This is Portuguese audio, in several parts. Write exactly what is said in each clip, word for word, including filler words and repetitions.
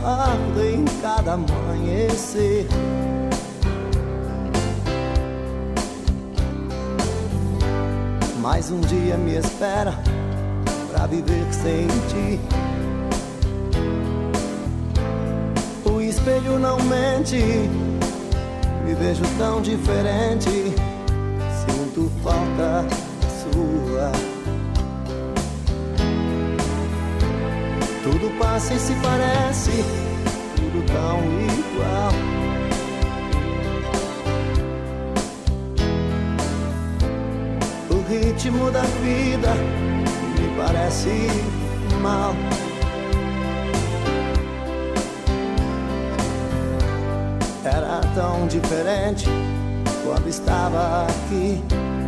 acordo em cada amanhecer. Mais um dia me espera pra viver sem ti. O espelho não mente, me vejo tão diferente. Sinto falta sua. Tudo passa e se parece, tudo tão igual. O ritmo da vida me parece mal. Era tão diferente quando estava aqui.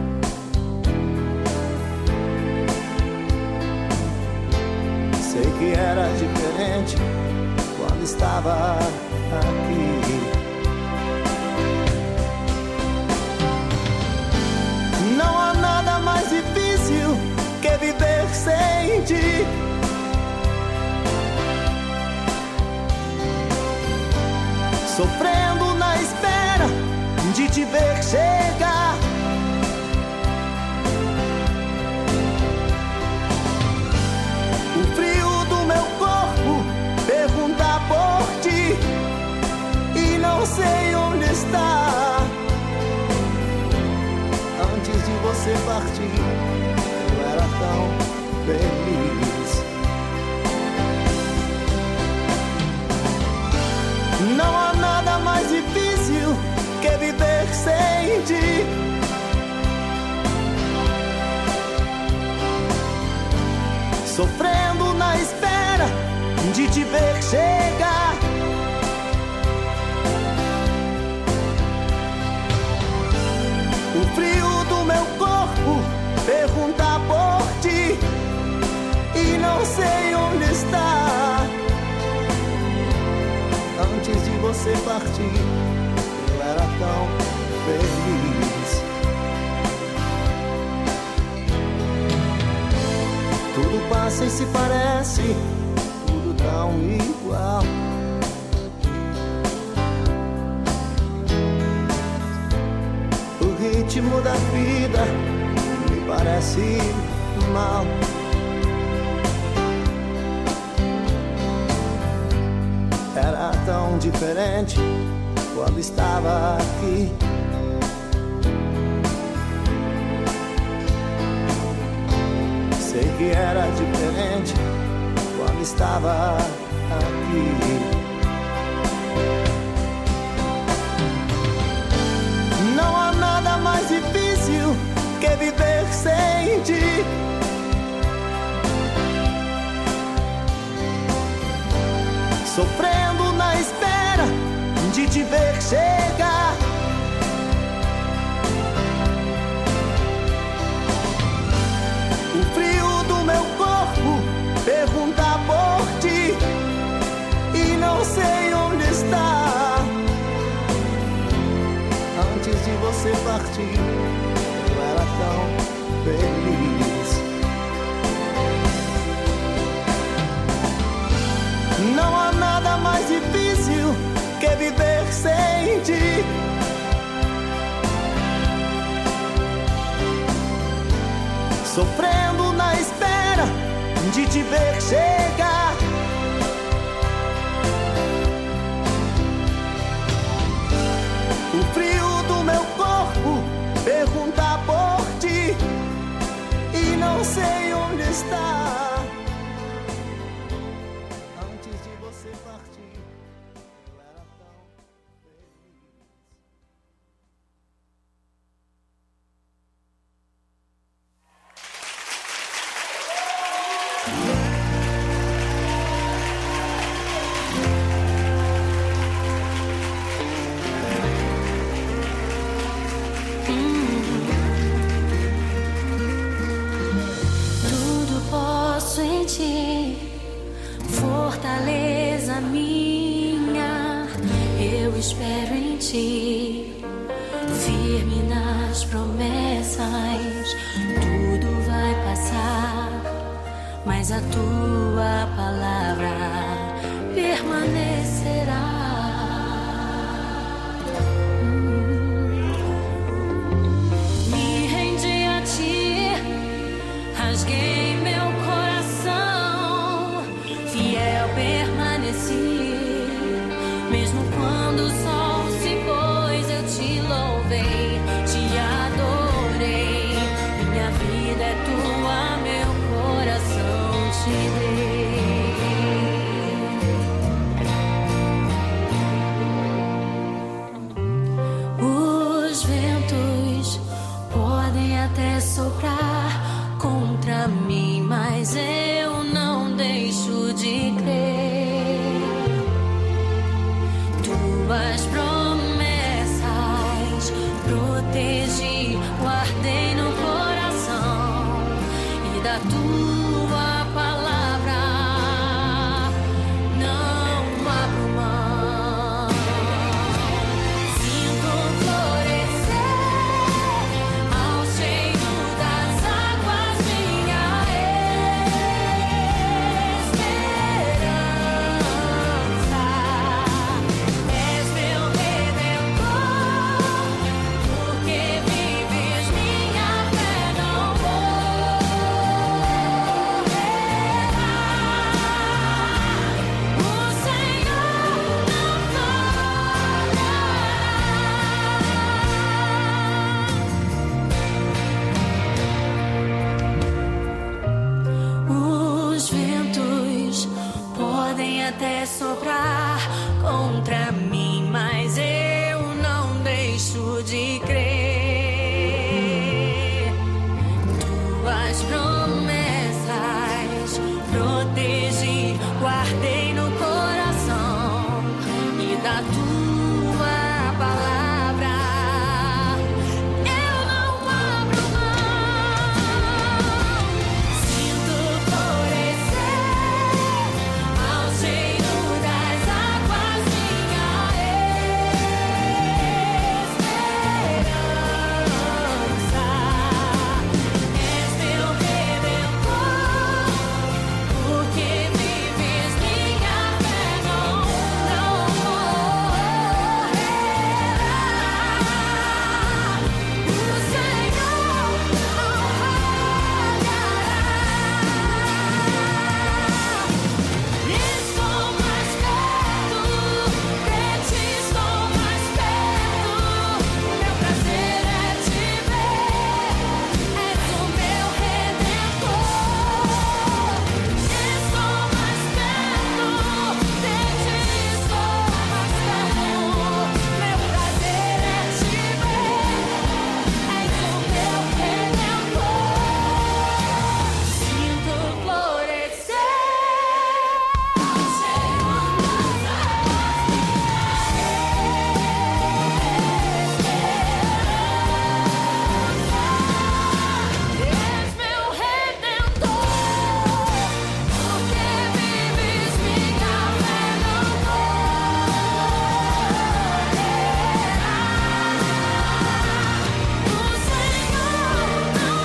Sei que era diferente quando estava aqui. Não há nada mais difícil que viver sem ti. Sofrendo na espera de te ver chegar. O frio do meu corpo pergunta por ti e não sei onde está. Antes de você partir, eu era tão feliz. Não há nada mais difícil que viver sem ti. Sofrendo na espera de te ver chegar. O frio do meu corpo pergunta por ti e não sei onde está. Antes de você partir, eu era tão feliz. Tudo passa e se parece, tudo tão igual. O ritmo da vida me parece mal. Era tão diferente quando estava aqui. Sei que era diferente quando estava aqui. Não há nada mais difícil que viver sem ti. Sofrendo na espera de te ver chegar. O frio do meu corpo pergunta por ti e não sei onde está. Antes de você partir, eu era tão feliz. Não há nada mais difícil que viver sem ti. Sofrendo na espera de te ver chegar. O frio do meu corpo pergunta por ti e não sei onde está. Fortaleza minha, eu espero em ti, firme nas promessas. Tudo vai passar, mas a tua palavra permanecerá. Me rendi a ti, rasguei meu coração, fiel permaneci, mesmo quando o sol se pôs, eu te louvei, te adorei. Minha vida é tua, meu coração te dei. Os ventos podem até soprar contra mim, mas eu não deixo de crer. Tuas promessas protegi, guardei no coração, e da tua palavra não abro mão. Sinto florescer ao cheiro das águas minha esperança. És meu redentor, porque vives minha fé, não morrerá. O Senhor não falhará. Os ventos podem até soprar contra mim, mas eu não deixo de crer. Tuas promessas protegi, guardei no coração, e da tua palavra eu não abro mão. Sinto florescer ao cheiro das águas minha esperança. És meu redentor, porque vives minha fé, não, não morrerá. O Senhor não falhará. Estou mais perto, de ti estou mais perto. Meu prazer é te ver, és o meu redentor. Estou mais perto, de ti estou mais perto. Meu prazer é te ver, és o meu redentor. Sinto florescer ao cheiro das águas és meu redentor, porque vives minha fé, não morrerá. O Senhor não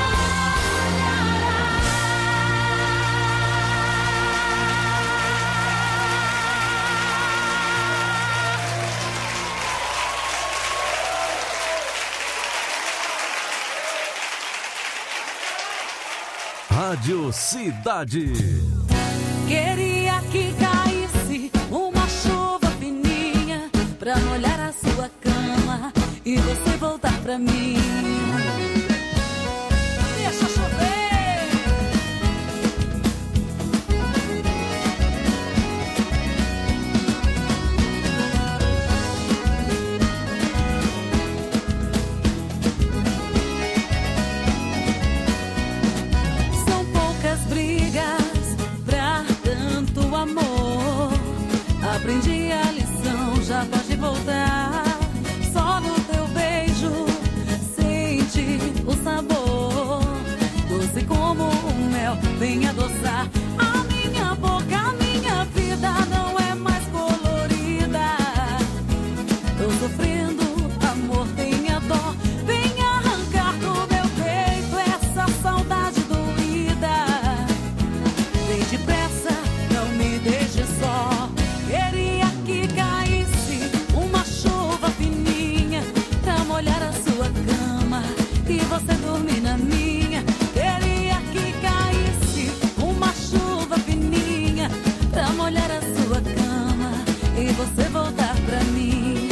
Rádio Cidade. Queria que caísse uma chuva fininha pra molhar a sua cama e você voltar pra mim. Deixa chover. São poucas brigas pra tanto amor. Aprendi a lição, já pode voltar. Só no teu beijo sente o sabor, doce como o mel, vem adoçar a minha boca. A minha vida não é mais colorida. Tô sofrendo, amor, tenha dó. Vem arrancar do meu peito essa saudade doída. Vem depressa, não me deixe só. sua cama e você voltar pra mim.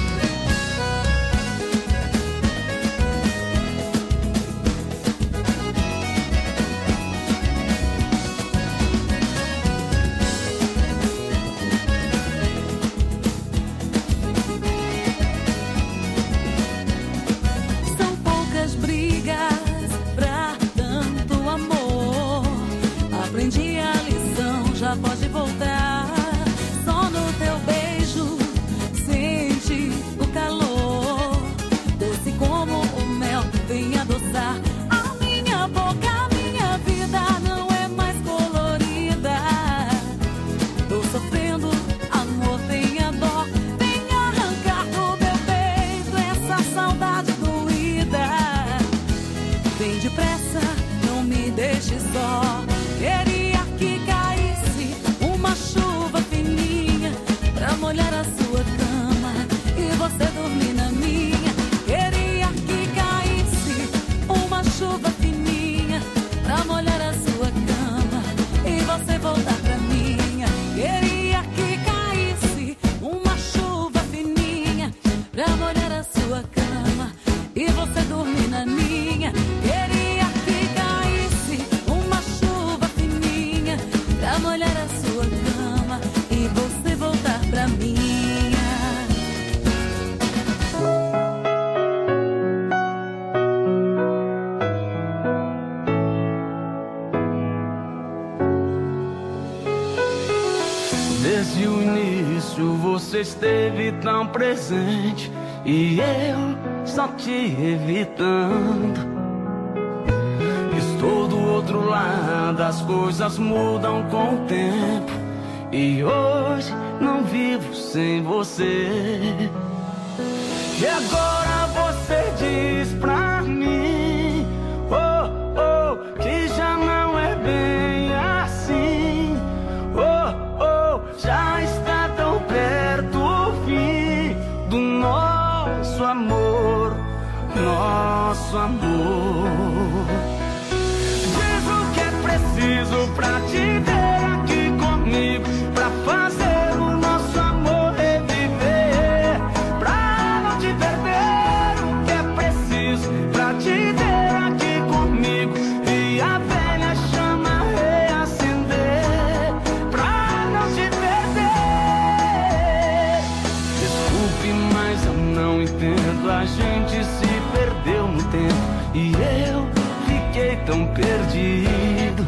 São poucas brigas pra tanto amor. Aprendi a lição, já pode voltar. Só no teu beijo sente o calor. Doce como o mel, vem adoçar a minha boca. A minha vida não é mais colorida. Tô sofrendo, amor, tenha dó. Vem arrancar do meu peito essa saudade doída. Vem depressa, não me deixe só. Queria que caísse uma chuva fininha pra molhar a sua cama e você dormir na minha. Queria que caísse uma chuva fininha pra molhar a sua cama e você voltar pra minha. Queria que caísse uma chuva fininha pra molhar a sua cama e você dormir na minha. Queria que caísse uma chuva fininha pra molhar a sua cama e você voltar pra minha. Desde o início você esteve tão presente e eu só te evitando. Estou do outro lado, as coisas mudam com o tempo e hoje não vivo sem você. E agora você diz pra mim, oh, oh, que já não é bem assim. Oh, oh, já está tão perto o fim do nosso amor, nosso amor. Diz o que é preciso pra te ter aqui comigo, pra fazer o nosso amor reviver, pra não te perder. O que é preciso pra te ter aqui comigo e a velha chama reacender, pra não te perder. Desculpe, mas eu não entendo. A gente se perdeu no tempo e eu fiquei tão perdido.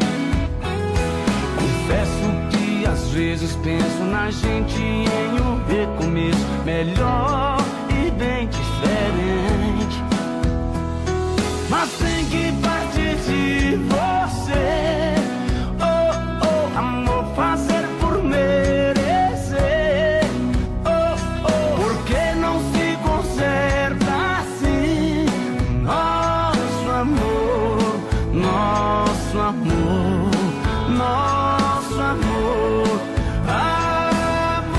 Confesso que às vezes penso na gente em um recomeço melhor e bem diferente. Mas tem que partir de você, oh, oh, amor, fazer por merecer. Oh, oh, porque não se conserta assim nosso amor, nosso amor, nosso amor, amor.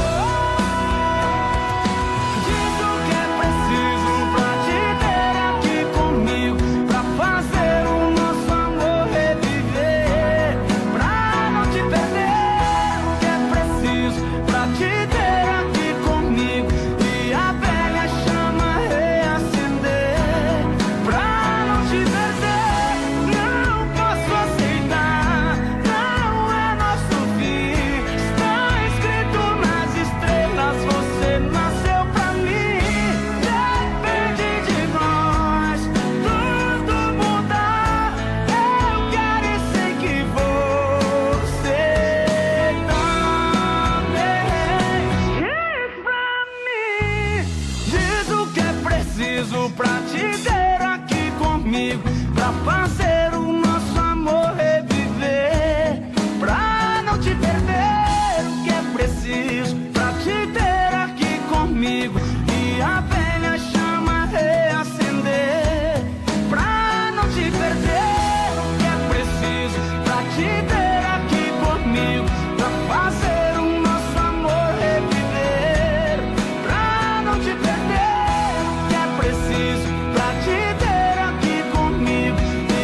Diz o que é preciso pra te ter aqui comigo, pra fazer o nosso amor reviver, pra não te perder. O que é preciso pra te ter aqui comigo e a velha chama reacender, pra não te perder. Não posso aceitar, não é nosso fim. Está escrito nas estrelas, você nasceu pra mim. Depende de nós tudo mudar. Eu quero e sei que você também. Diz pra mim, diz o que é preciso pra te ter aqui comigo, pra fazer o nosso amor reviver, pra não te perder. O que é preciso pra te ter aqui comigo e a velha chama reacender, pra não te perder. O que é preciso pra te ter aqui comigo, pra fazer o nosso amor reviver, pra não te perder. O que é preciso pra te ter aqui comigo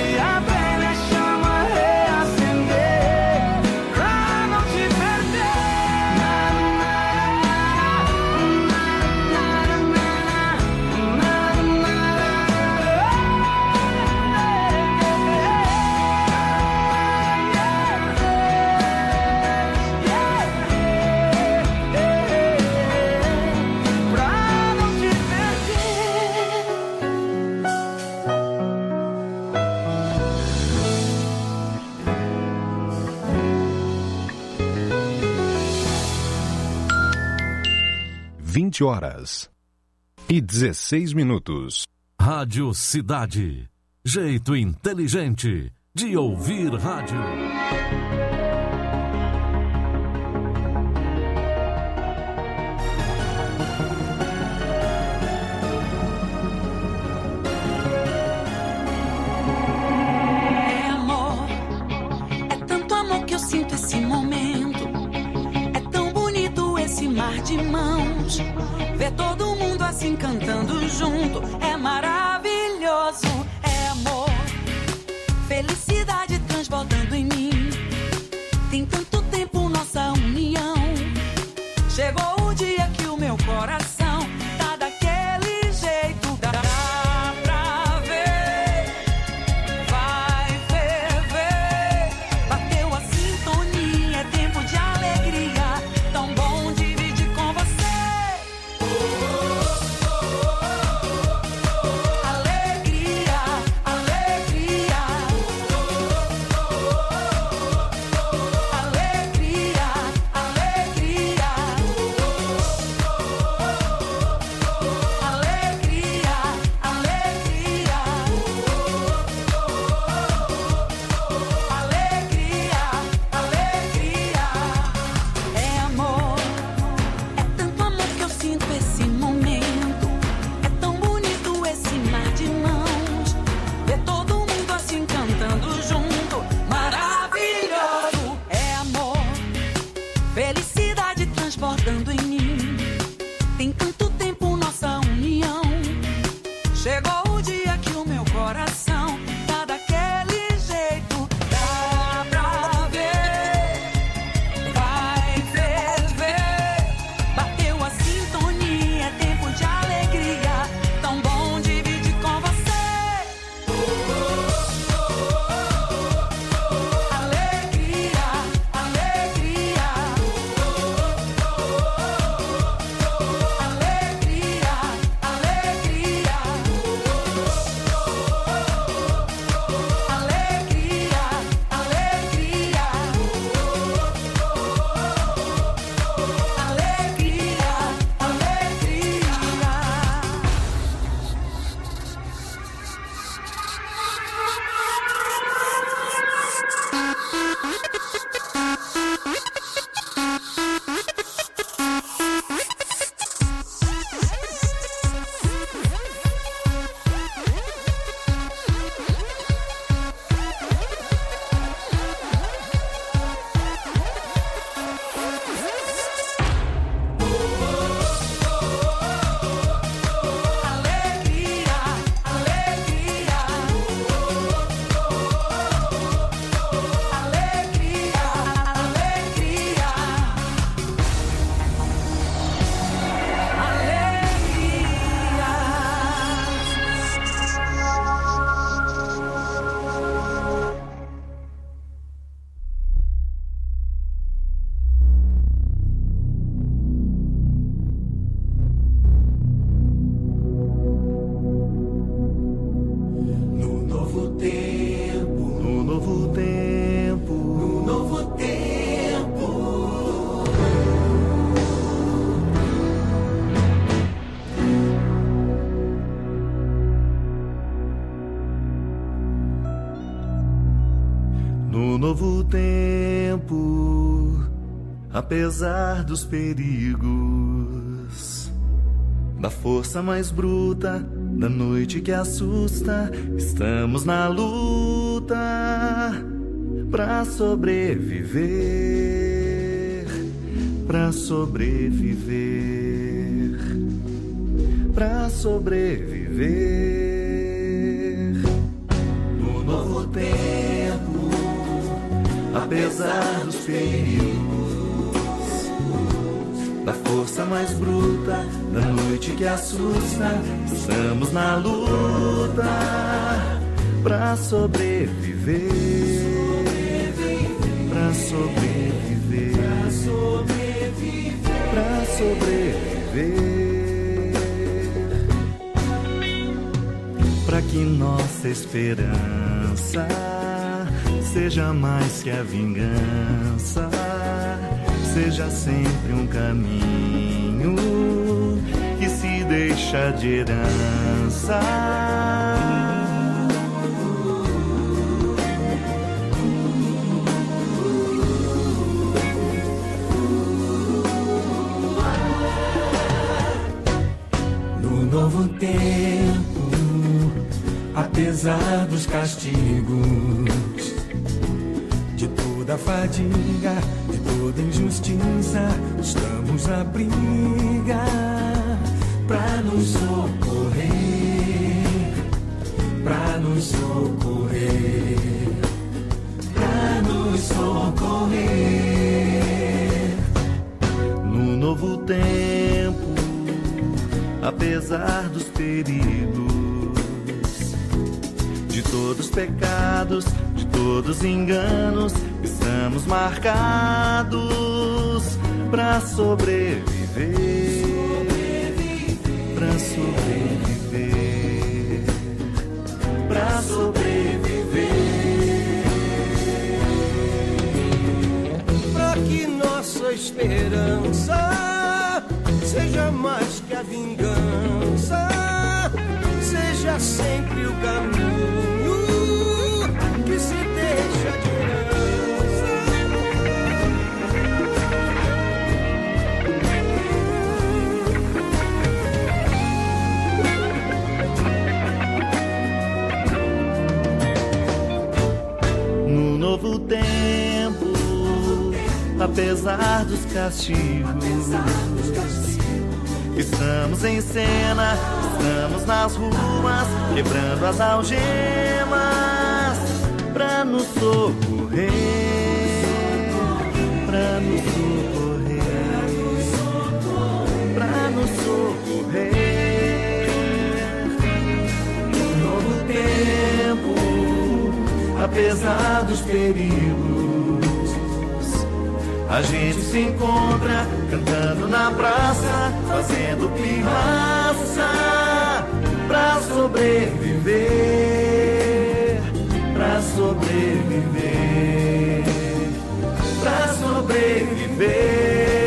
vinte horas e dezesseis minutos. Rádio Cidade. Jeito inteligente de ouvir rádio. É amor, é tanto amor que eu sinto esse momento. É tão bonito esse mar de mãos. Ver todo mundo assim cantando junto é maravilhoso. É amor, felicidade transbordando em mim. Tem tanto tempo nossa união. Chegou o dia que o meu coração tá daquele jeito. Dá pra ver, vai ferver. Bateu a sintonia, é tempo de alegria. Tão bom dividir com você. Alegria, alegria. Alegria, alegria. Alegria, alegria. Alegria, alegria. É amor, é tanto amor que eu sinto esse momento. É tão bonito esse mar de mãos. Ver todo mundo assim cantando junto, maravilhoso. É amor, felicidade transbordando em mim. Tem tanto tempo nossa união. Chegou o dia que o meu coração tá daquele jeito. Dá pra ver, vai ferver. Bateu a sintonia, é tempo de alegria. Tão bom dividir com você. Alegria, alegria. Alegria, alegria. Alegria, alegria. Alegria, alegria. Alegria, alegria. Alegria, alegria. No novo tempo, no novo tempo, no novo tempo. No novo tempo, apesar dos perigos, da força mais bruta, da noite que assusta, estamos na luta pra sobreviver, pra sobreviver, pra sobreviver. No novo tempo, apesar dos perigos, da força mais bruta, da noite que assusta, estamos na luta pra sobreviver, pra sobreviver, pra sobreviver, pra que nossa esperança seja mais que a vingança, seja sempre um caminho deixa de herança. No novo tempo, apesar dos castigos, de toda fadiga, de toda injustiça, estamos na briga pra nos socorrer, pra nos socorrer, pra nos socorrer. No novo tempo, apesar dos perigos, de todos os pecados, de todos os enganos, estamos marcados pra sobreviver, pra sobreviver, pra sobreviver. Pra que nossa esperança seja mais que a vingança, seja sempre o caminho que se deixa de herança. No novo tempo, apesar dos castigos, estamos em cena, estamos nas ruas, quebrando as algemas pra nos socorrer, pra nos socorrer, pra nos socorrer. No novo tempo, apesar dos perigos, a gente se encontra cantando na praça, fazendo pirraça pra sobreviver, pra sobreviver, pra sobreviver.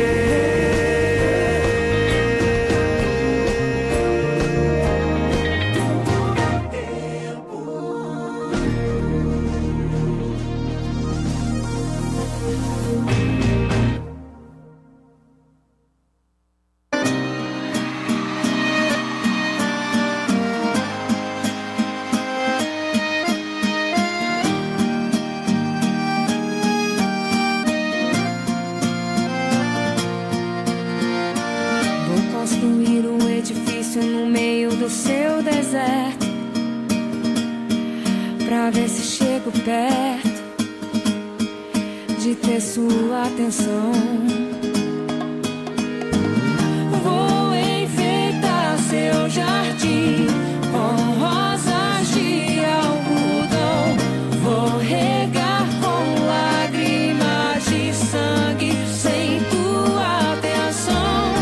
Pra ver se chego perto de ter sua atenção. Vou enfeitar seu jardim com rosas de algodão. Vou regar com lágrimas de sangue sem tua atenção.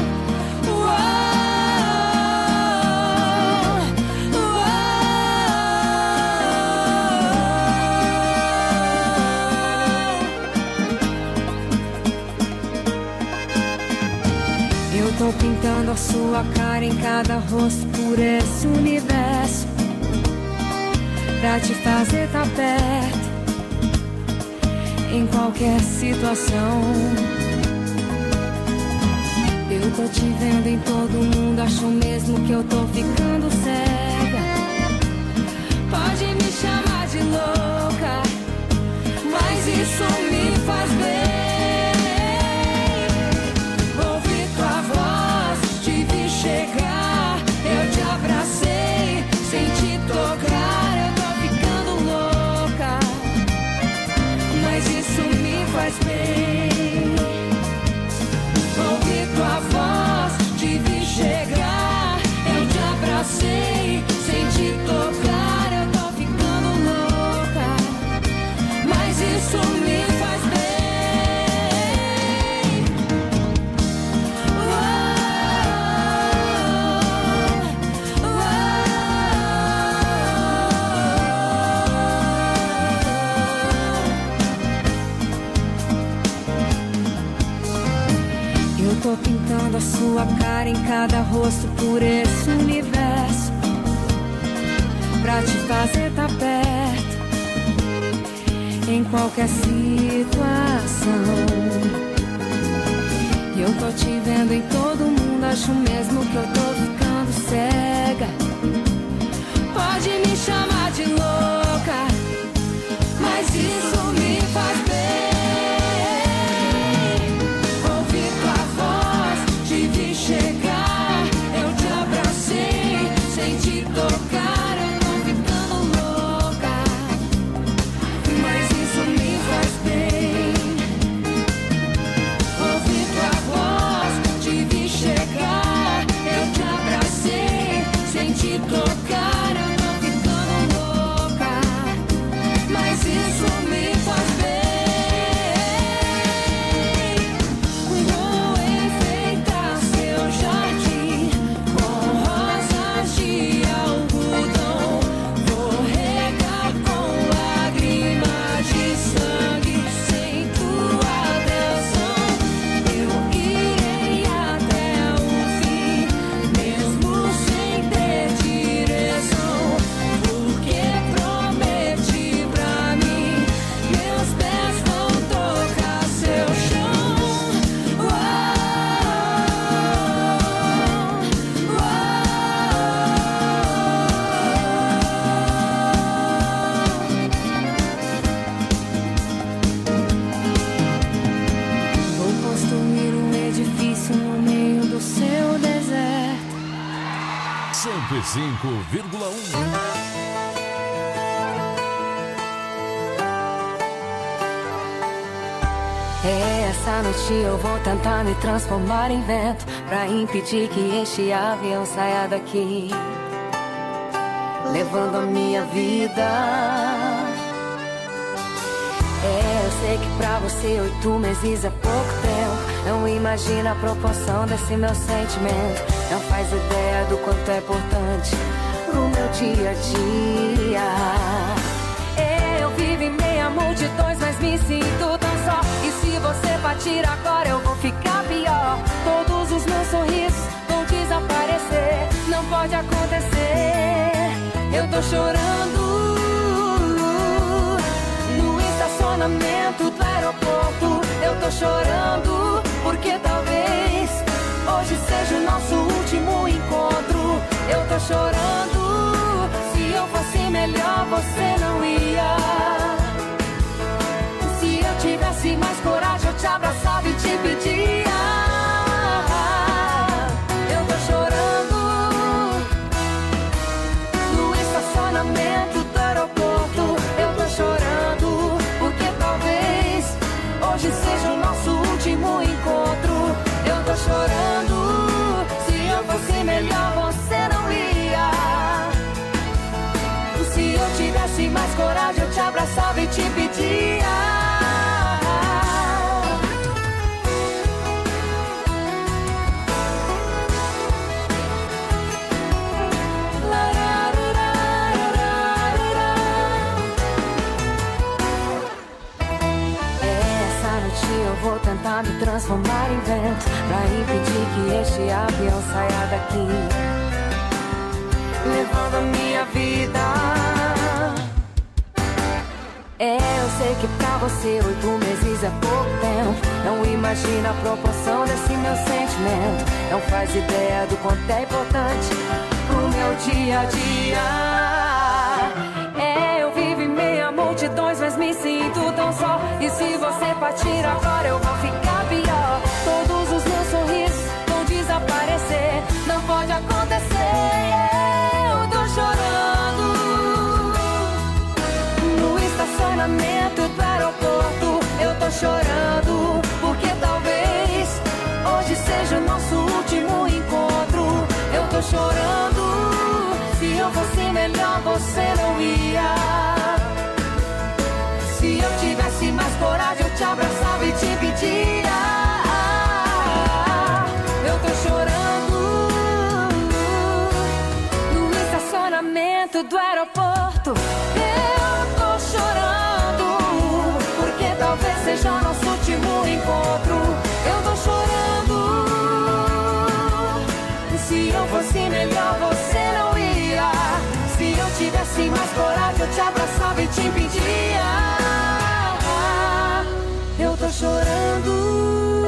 Tô pintando a sua cara em cada rosto por esse universo, pra te fazer tá perto em qualquer situação. Eu tô te vendo em todo mundo, acho mesmo que eu tô ficando cega. Pode me chamar de louca, mas isso me faz bem. Chegar, eu te abracei, sem te tocar, eu tô ficando louca, mas isso me faz bem. Ouvi tua voz, te vi chegar, eu te abracei, sem te tocar, eu tô ficando louca, mas isso me faz Imaginando a sua cara em cada rosto por esse universo, pra te fazer tá perto em qualquer situação. E eu tô te vendo em todo mundo, acho mesmo que eu tô ficando cega. Pode me chamar de louca, mas isso me faz bem. Ouvir tua voz, te vi chegar, eu te abracei, sem te tocar, eu tô ficando louca, mas isso me faz bem. Ouvir tua voz, te vi chegar, eu te abracei, sem te tocar, eu tô ficando louca, mas isso me faz bem. Vou enfeitar seu jardim com rosas de algodão, vou regar com lágrimas de sangue sem tua atenção. Eu irei até o fim, mesmo sem ter direção, porque prometi pra mim, meus pés vão tocar seu chão. Vou construir um edifício no meio do seu deserto. cento e cinco vírgula um. É, essa noite eu vou tentar me transformar em vento, pra impedir que este avião saia daqui, levando a minha vida. É, eu sei que pra você oito meses é pouco tempo. Não imagina a proporção desse meu sentimento, não faz ideia do quanto é importante pro meu dia a dia. É, eu vivo em meio a multidões, mas me sinto tão só. E se você partir agora eu vou ficar pior. Todos os meus sorrisos vão desaparecer, não pode acontecer. Eu tô chorando no estacionamento do aeroporto. Eu tô chorando porque talvez hoje seja o nosso último encontro. Eu tô chorando, se eu fosse melhor você não ia. Se eu tivesse mais coragem eu te abraçava e te pedia. Eu tô chorando no estacionamento do aeroporto. Eu tô chorando porque talvez hoje seja o nosso último encontro. Eu tô chorando, se eu fosse melhor você não ia. Se eu tivesse mais coragem eu te abraçava e te pedia. Eu vou tentar me transformar em vento, pra impedir que este avião saia daqui, levando a minha vida. É, eu sei que pra você oito meses é pouco tempo. Não imagina a proporção desse meu sentimento, não faz ideia do quanto é importante pro meu dia a dia. É, eu vivo em meio a multidões, mas me sinto tão só. E se você partir agora eu vou ficar pior. Todos os meus sorrisos vão desaparecer, não pode acontecer. Eu tô chorando no estacionamento do aeroporto. Eu tô chorando porque talvez hoje seja o nosso último encontro. Eu tô chorando, se eu fosse melhor você não ia. Se eu tivesse mais coragem eu te abraçava e te pedia. Eu tô chorando no estacionamento do aeroporto. Eu tô chorando porque talvez seja nosso último encontro. Eu tô chorando te abraçava e te impedia. Eu tô chorando.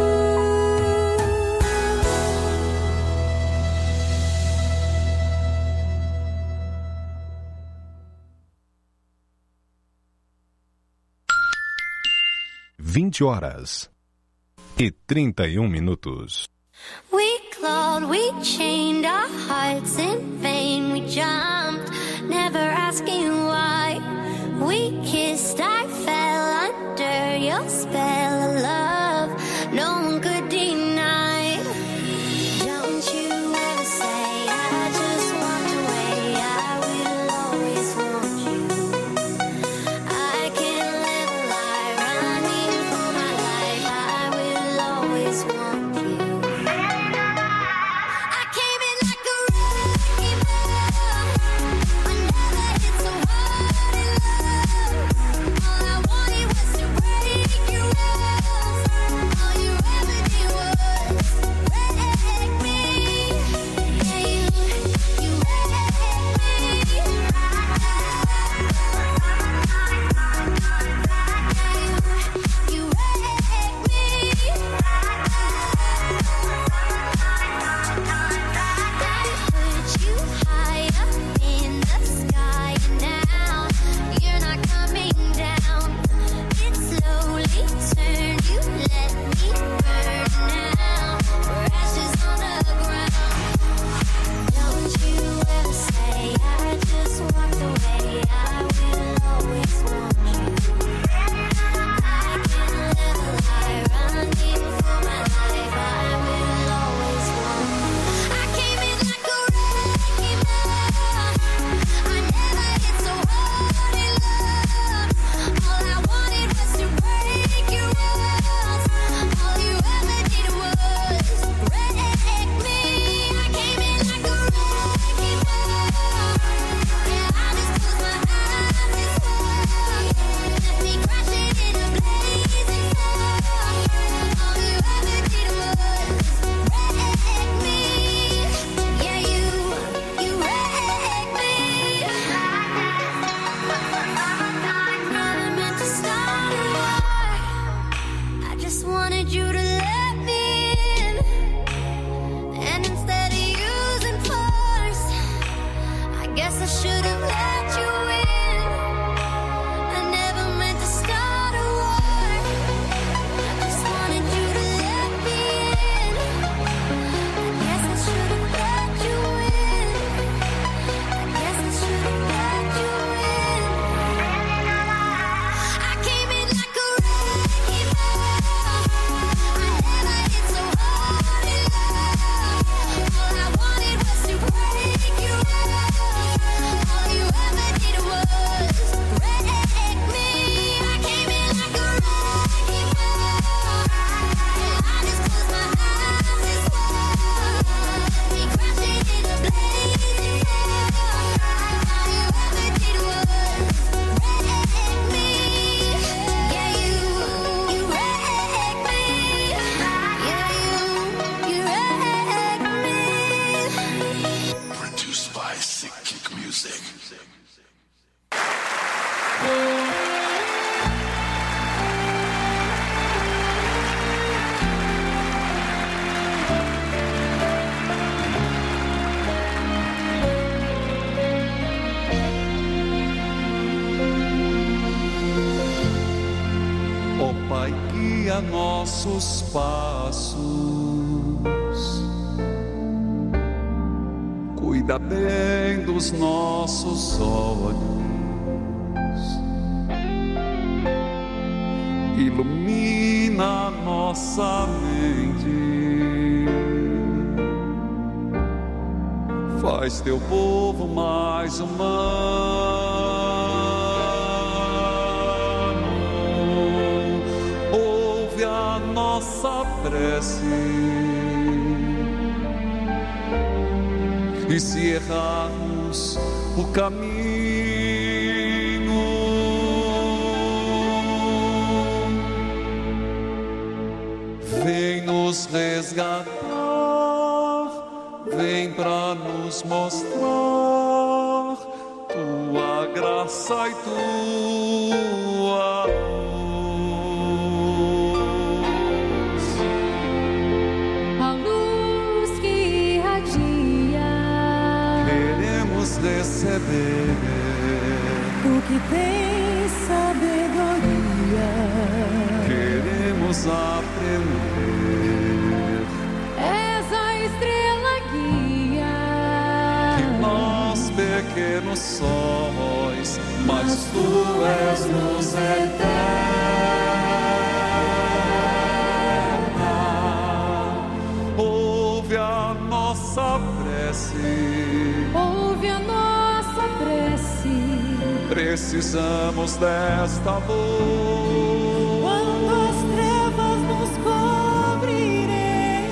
Vinte horas e trinta e um minutos. We clawed, we chained our hearts in vain. We jumped, never asking why. We kissed, I fell under your spell of love. No one could deny. Don't you ever say I just walked away. I will always want you. I can't live a lie running for my life. I will always want you. I came in like a wrecking ball. I never hit so hard in love. All I wanted was to break your walls. All you ever did was wreck me. Yeah, you, you wrecked me. You, you wrecked me. I put you high up in the sky, and now you're not coming down. It slowly turned, you let me burn. Now we're ashes on the ground. Don't you ever say I just walked away. I will always want you. I can't live a lie running for my life. I will always want you. I came in like a wrecking ball. I never hit so hard in love. All I wanted was to break your walls. All you ever did was wreck me. I came in like a wrecking ball. Yeah, I just closed my eyes and swore. Left me crashing in a blazing fall. All you ever did was wreck me. Yeah, you, you wrecked me. Never meant to start a war. I just wanted you to let me in. And instead of using force, I guess I should have let you in. I never meant to start a war. I just wanted you to let me in. I guess I should have let you in. I guess I should have let you in. I came in like a wrecking ball. I never hit so hard in love. All I wanted was to break your walls. All you ever did was wreck me. I came in like a wrecking ball. Yeah, I just closed my eyes and swore. Left me crashing in a blazing fall. All you ever did was wreck me. Yeah, you, you wrecked me. Yeah, you, you wrecked me. Produced by Sick Kick Music. Ó Pai, guia nossos passos, cuida bem dos nossos olhos, ilumina nossa mente, faz teu povo mais humano. Ouve a nossa prece, e se errarmos o caminho, vem nos resgatar, vem pra nos mostrar tua graça esperança e tua luz. A luz que irradia. Queremos receber Tu que tens sabedoria. Queremos aprender. És a estrela guia. Que nós pequenos somos, mas tu és luz eterna. Ouve a nossa prece. Ouve a nossa prece. Precisamos desta luz. Quando as trevas nos cobrirem,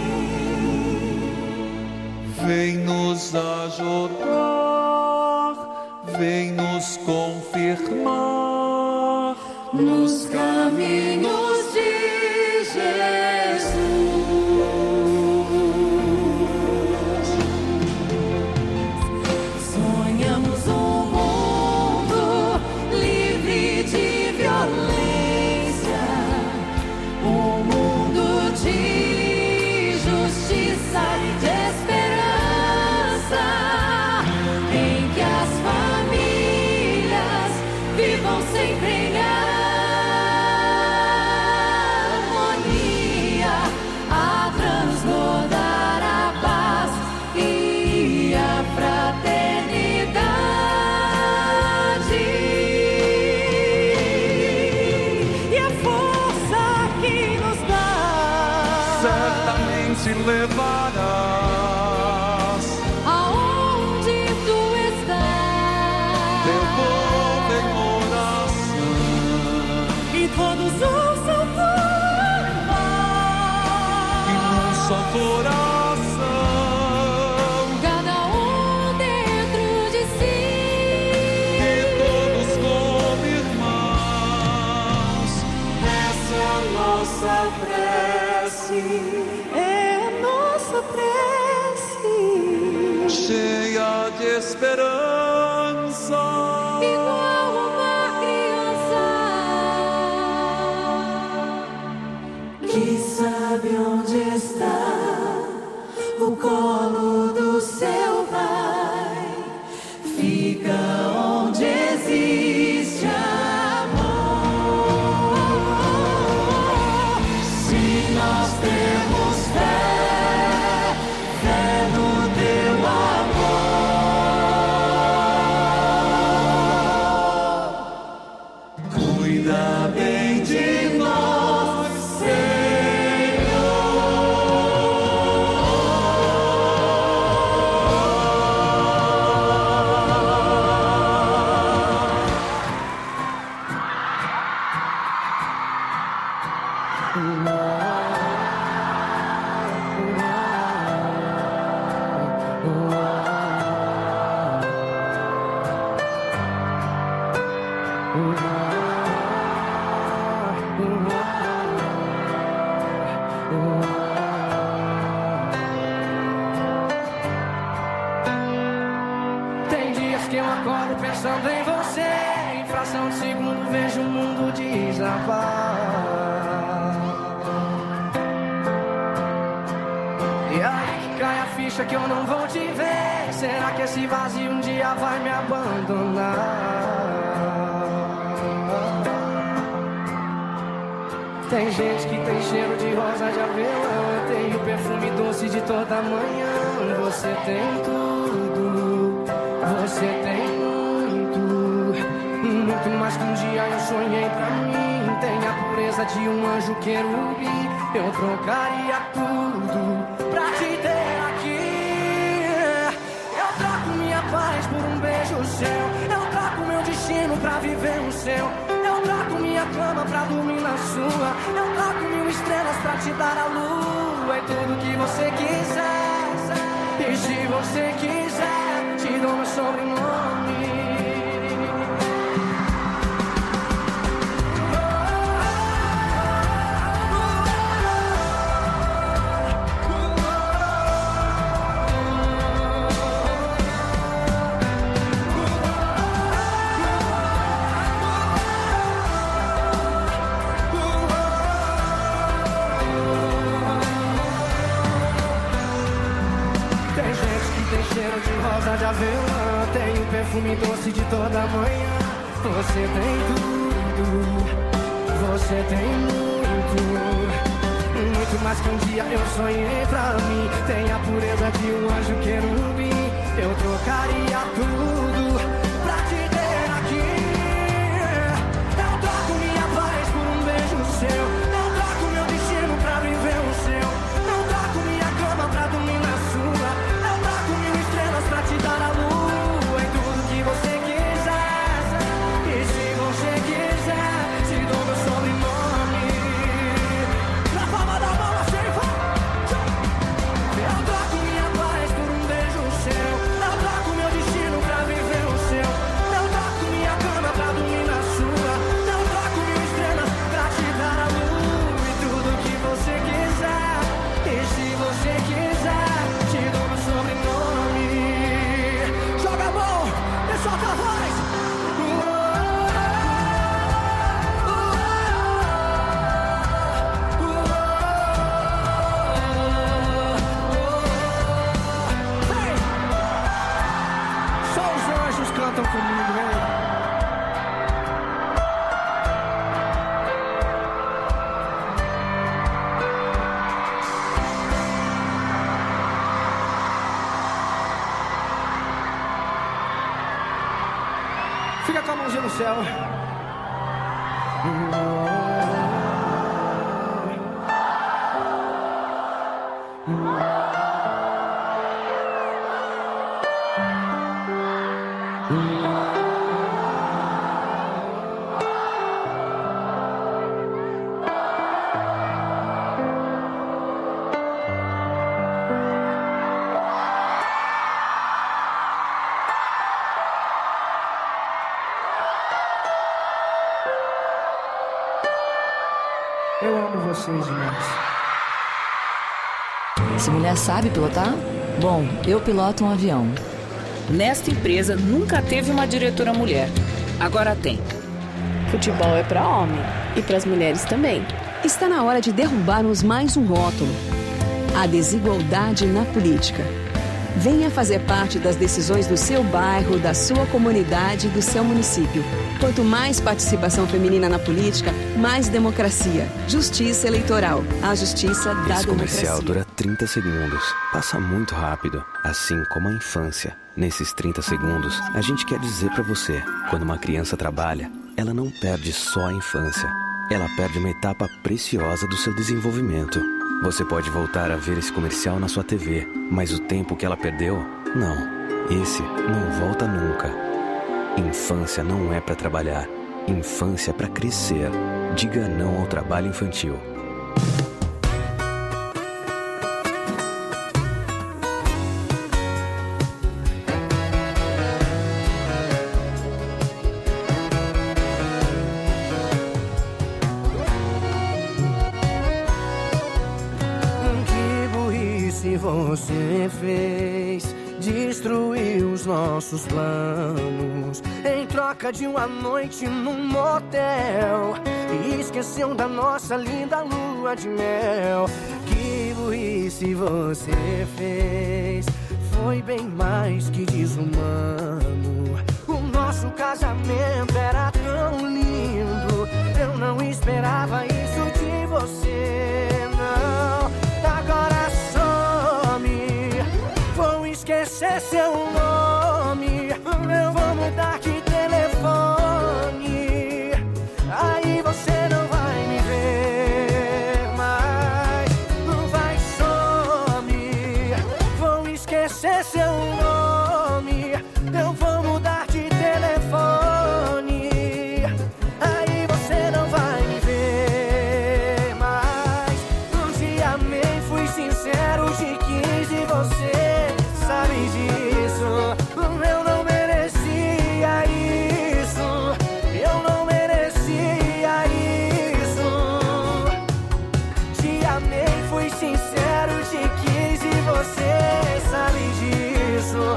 vem nos ajudar, vem nos confirmar nos caminhos de Jesus. Sonhamos um mundo livre de violência, um mundo de justiça e de esperança, em que as famílias vivam sempre em harmonia, a transbordar a paz e a fraternidade. E a força que nos dá certamente levarás Aonde tu estás, teu povo em oração. e todos ouçam tua E num só coração, cada um dentro de si. e todos como irmãos. Essa é a nossa prece, é a nossa prece, cheia de esperança. Igual uma criança que sabe onde está o colo do seu pai, fica onde existe amor. Se nós temos fé, fé no teu amor, cuida bem de nós, Tem dias que eu acordo pensando em você, em fração de segundo vejo o mundo desabar. E aí que cai a ficha que eu não vou te ver. Será que esse vazio um dia vai me abandonar? Tem gente que tem cheiro de rosa de avelã, eu tenho perfume doce de toda manhã. Você tem tudo, você tem muito, muito mais que um dia eu sonhei pra mim. Tem a pureza de um anjo querubim, eu trocaria tudo pra te ter aqui. Eu troco minha paz por um beijo seu, eu troco meu destino pra viver um seu. Eu troco minha cama pra dormir na sua, eu troco mil estrelas pra te dar a lua. E tudo que você quiser, e se você quiser, te dou meu sobrenome. cheiro de rosa de avelã, tem o perfume doce de toda manhã. Você tem tudo, você tem muito, muito mais que um dia eu sonhei pra mim. Tem a pureza de um anjo querubim. Eu trocaria tudo pra te ter aqui. Eu troco minha paz por um beijo seu. Eu troco meu destino pra viver o seu. Eu troco minha cama pra dormir na sua. Eu troco mil estrelas pra te dar a lua. E tudo que você quiser. E se você quiser, te dou meu sobrenome. Na palma da mão assim vai. Eu troco minha paz por um beijo seu. Eu troco meu destino pra viver o seu. Eu troco minha cama pra dormir na sua. Eu troco mil estrelas pra te dar a lua. E tudo que você quiser. E se você quiser, te dou meu sobrenome. Joga a mão e solta a voz. Hey! Só os anjos cantam comigo, hein? Fica com a mãozinha no céu. Eu amo vocês demais. Se mulher sabe pilotar? Bom, eu piloto um avião. Nesta empresa nunca teve uma diretora mulher. Agora tem. Futebol é para homem e para as mulheres também. Está na hora de derrubarmos mais um rótulo: a desigualdade na política. Venha fazer parte das decisões do seu bairro, da sua comunidade e do seu município. Quanto mais participação feminina na política, mais democracia. Justiça eleitoral. A justiça da Esse comercial democracia. dura trinta segundos. Passa muito rápido, assim como a infância. Nesses trinta segundos, a gente quer dizer pra você: quando uma criança trabalha, ela não perde só a infância. Ela perde uma etapa preciosa do seu desenvolvimento. Você pode voltar a ver esse comercial na sua T V, mas o tempo que ela perdeu, não. Esse não volta nunca. Infância não é pra trabalhar. Infância é pra crescer. Diga não ao trabalho infantil. Você fez, destruiu os nossos planos em troca de uma noite num motel e esqueceu da nossa linda lua de mel. Que burrice você fez, foi bem mais que desumano. O nosso casamento era tão lindo, eu não esperava isso de você, não. Agora vou esquecer seu nome, eu vou mudar de telefone. Aí você não vai me ver mais, não vai some. Vou esquecer seu nome, eu vou mudar de telefone. Aí você não vai me ver mais. Um dia amei, fui sincero, te quis e você sabe disso. Eu não merecia isso, eu não merecia isso. Te amei, fui sincero, te quis e você sabe disso.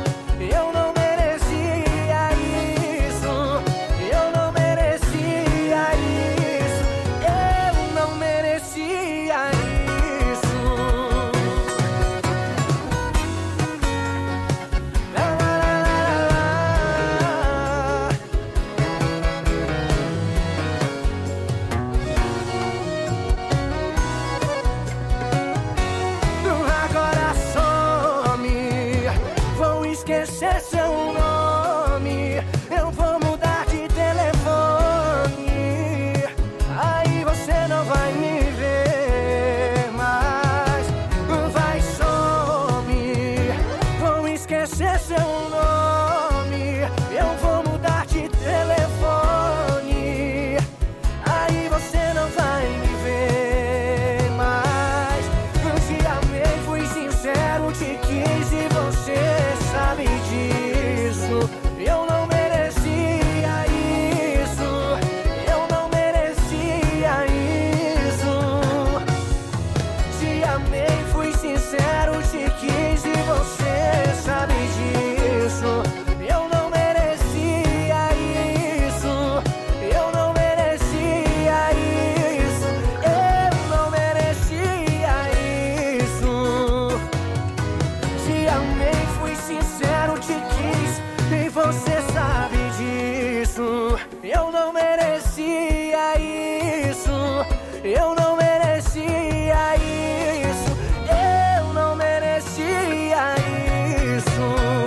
te amei, fui sincero, te quis, e você sabe disso. Eu não merecia isso, eu não merecia isso, eu não merecia isso.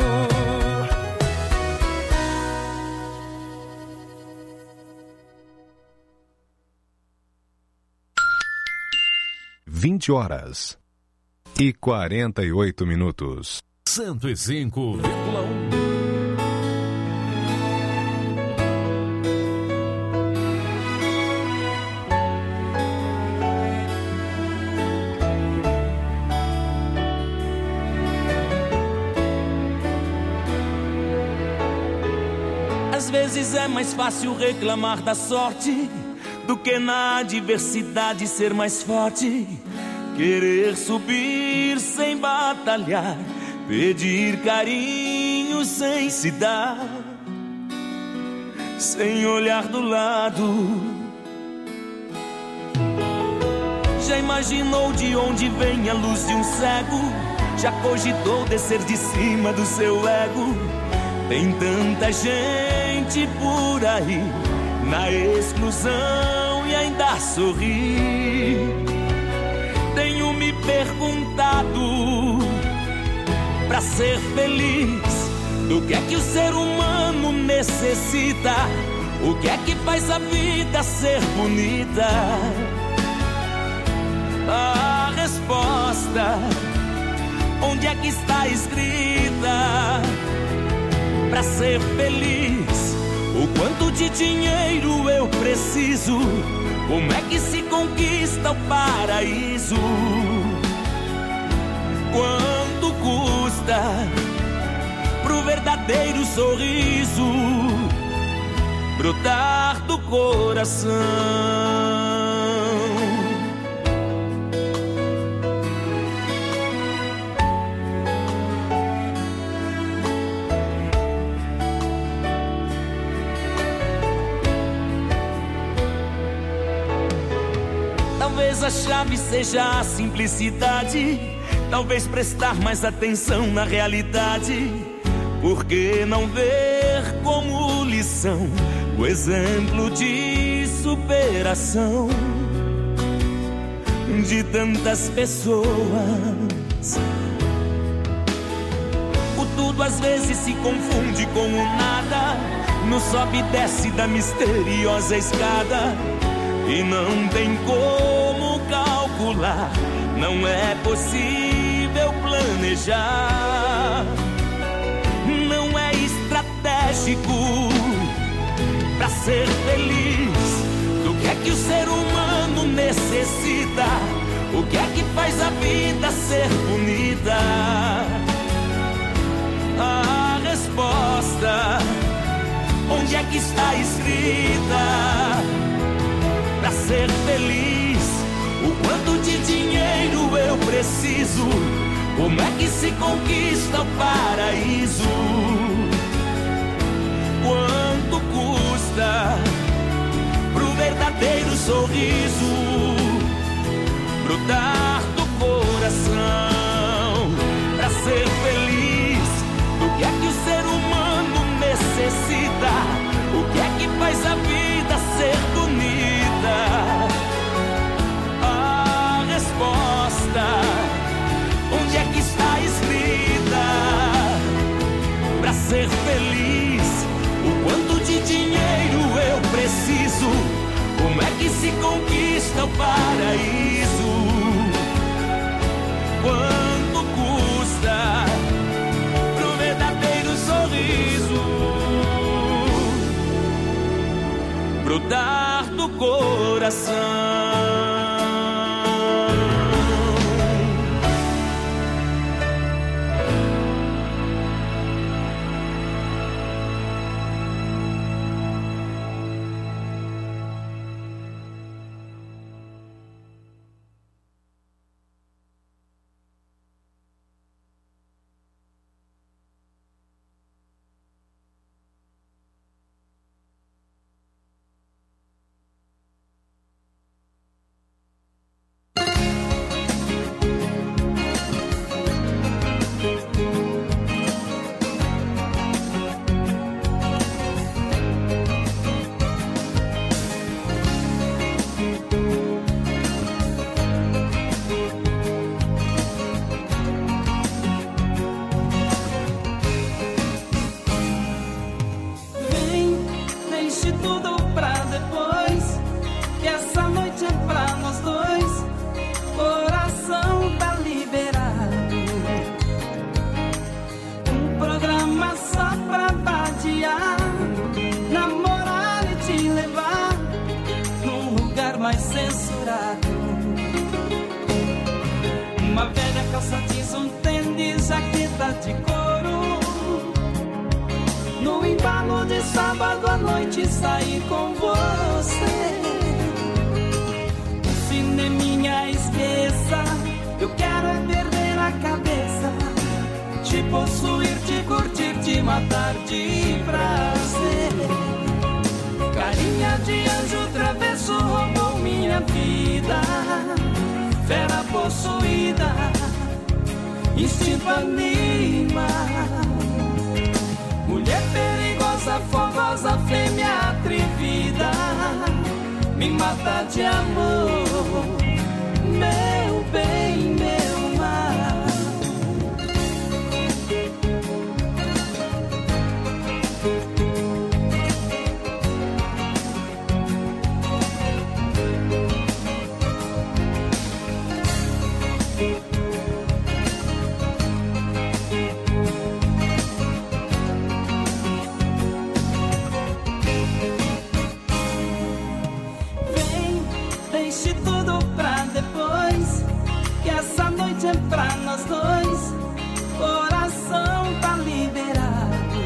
Vinte horas e quarenta e oito minutos. Cento e cinco vírgula um. Às vezes é mais fácil reclamar da sorte do que na adversidade ser mais forte. Querer subir sem batalhar, pedir carinho sem se dar, sem olhar do lado. Já imaginou de onde vem a luz de um cego? Já cogitou descer de cima do seu ego? Tem tanta gente por aí na exclusão e ainda sorri. Tenho me perguntado, pra ser feliz, do que é que o ser humano necessita? O que é que faz a vida ser bonita? A resposta, onde é que está escrita? Pra ser feliz, o quanto de dinheiro eu preciso? Como é que se conquista o paraíso? Quanto custa pro verdadeiro sorriso brotar do coração? Talvez a chave seja a simplicidade, talvez prestar mais atenção na realidade. Por que não ver como lição o exemplo de superação de tantas pessoas? O tudo às vezes se confunde com o nada, no sobe e desce da misteriosa escada. E não tem como calcular, não é possível planejar. Não é estratégico pra ser feliz. Do que é que o ser humano necessita? O que é que faz a vida ser bonita? A resposta, onde é que está escrita? Pra ser feliz, o quanto de dinheiro eu preciso? Como é que se conquista o paraíso? Quanto custa pro verdadeiro sorriso brotar do coração? Pra ser feliz, do que é que o ser humano necessita? O que é que faz a vida ser bonita? A resposta, onde é que está escrita? Pra ser feliz, o quanto de dinheiro eu preciso? Como é que se conquista o paraíso? Quanto custa pro verdadeiro sorriso brotar do coração? calça jeans, um tênis, jaqueta de couro. No embalo de sábado à noite sair com você. O cineminha esqueça, eu quero é perder a cabeça. Te possuir, te curtir, te matar de prazer. Carinha de anjo travesso roubou minha vida. Fera possuída, instinto anima. Mulher perigosa, fogosa, fêmea atrevida. Me mata de amor, meu bem, meu mar. É pra nós dois, coração tá liberado.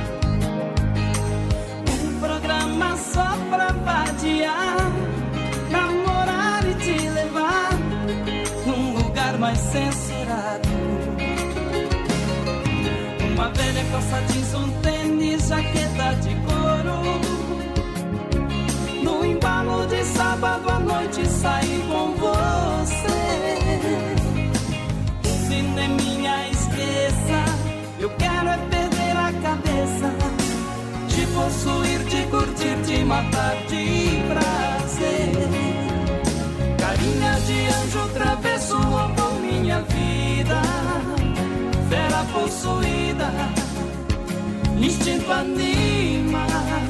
Um programa só pra vadiar, namorar e te levar num lugar mais censurado. Uma velha calça jeans, um tênis, jaqueta de couro. No embalo de sábado à noite sair com você. Cineminha esqueça, eu quero é perder a cabeça. Te possuir, te curtir, te matar de prazer. Carinha de anjo travesso roubou minha vida. Fera possuída, instinto anima.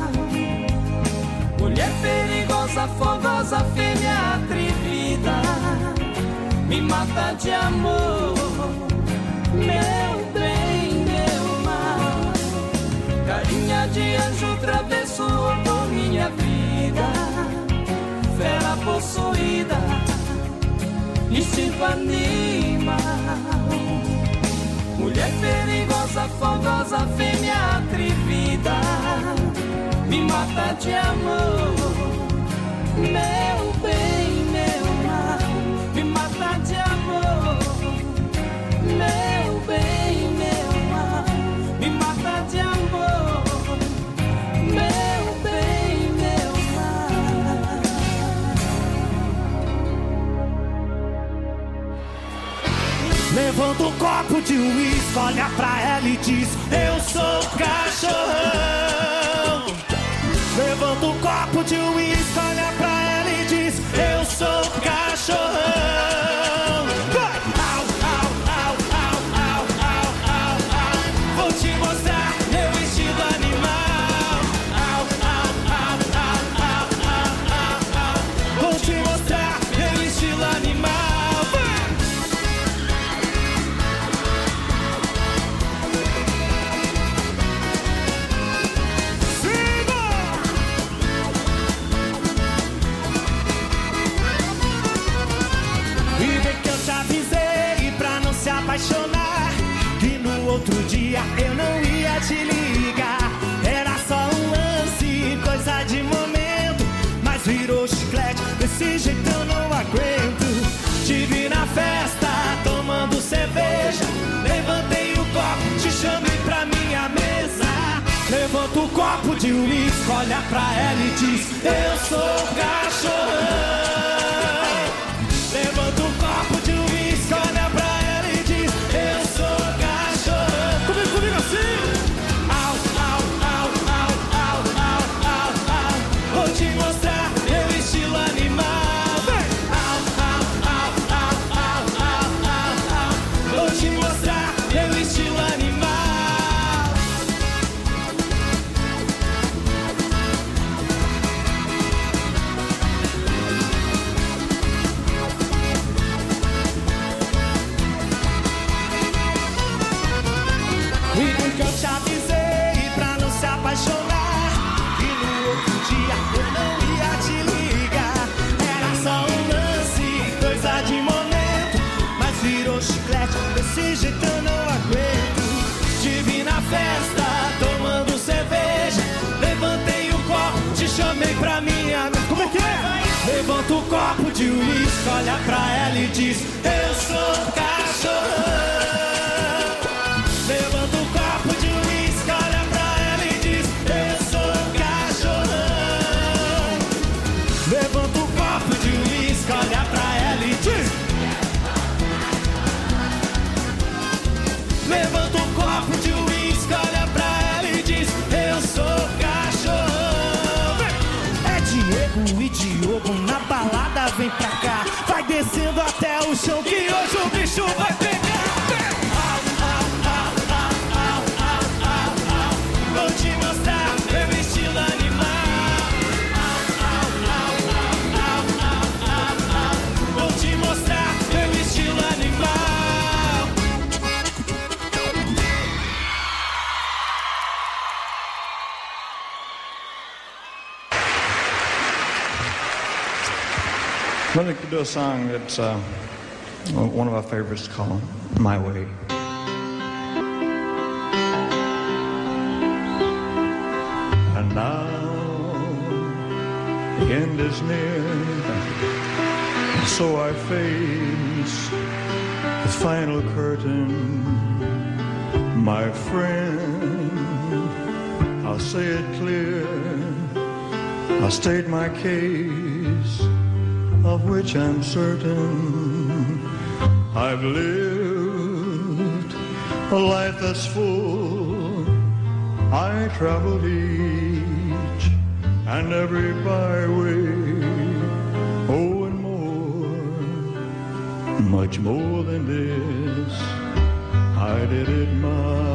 Mulher perigosa, fogosa, fêmea atrevida. Me mata de amor, meu bem, meu mar. Carinha de anjo travesso roubou minha vida. Fera possuída, instinto anima. Mulher perigosa, fogosa, fêmea atrevida. Me mata de amor, meu bem, meu mar. Me mata de amor, meu bem, meu mar. Me mata de amor, meu bem, meu mar. Levanta um copo de uísque, olha pra ela e diz: eu sou cachorrão. Levanta um copo de uísque, olha pra ela e diz: eu sou cachorrão. Que no outro dia eu não ia te ligar. Era só um lance, coisa de momento. Mas virou chiclete, desse jeito eu não aguento. Te vi na festa, tomando cerveja. Levantei o copo, te chamei pra minha mesa. Levanta o copo de uísque, olha pra ela e diz: eu sou cachorrão. Levanta o copo de uísque, olha pra ela e diz: eu sou cachorrão. Comigo, comigo assim. Au, au, au, au, au, au, au, au. Vou te mostrar meu estilo animal. Vem. Au, au, au, au, au, au, au, au. Vou te mostrar meu estilo animal. de uísque, olha pra ela e diz: eu sou cachorrão. Levanta o copo de uísque, olha pra ela e diz: eu sou cachorrão. Levanta o copo de uísque, olha pra ela e diz: levanta o copo de uísque, olha pra ela e diz: eu sou cachorrão. É Diego e Diogo na balada, vem pra cá. Vai descendo até o chão que hoje o bicho vai pegar. Vou te mostrar meu estilo animal. Vou te mostrar meu estilo animal. I'd like to do a song that's uh, one of our favorites called My Way. And now the end is near, so I face the final curtain. My friend, I'll say it clear, I'll state my case, of which I'm certain. I've lived a life that's full. I traveled each and every byway. Oh, and more, much more than this, I did it my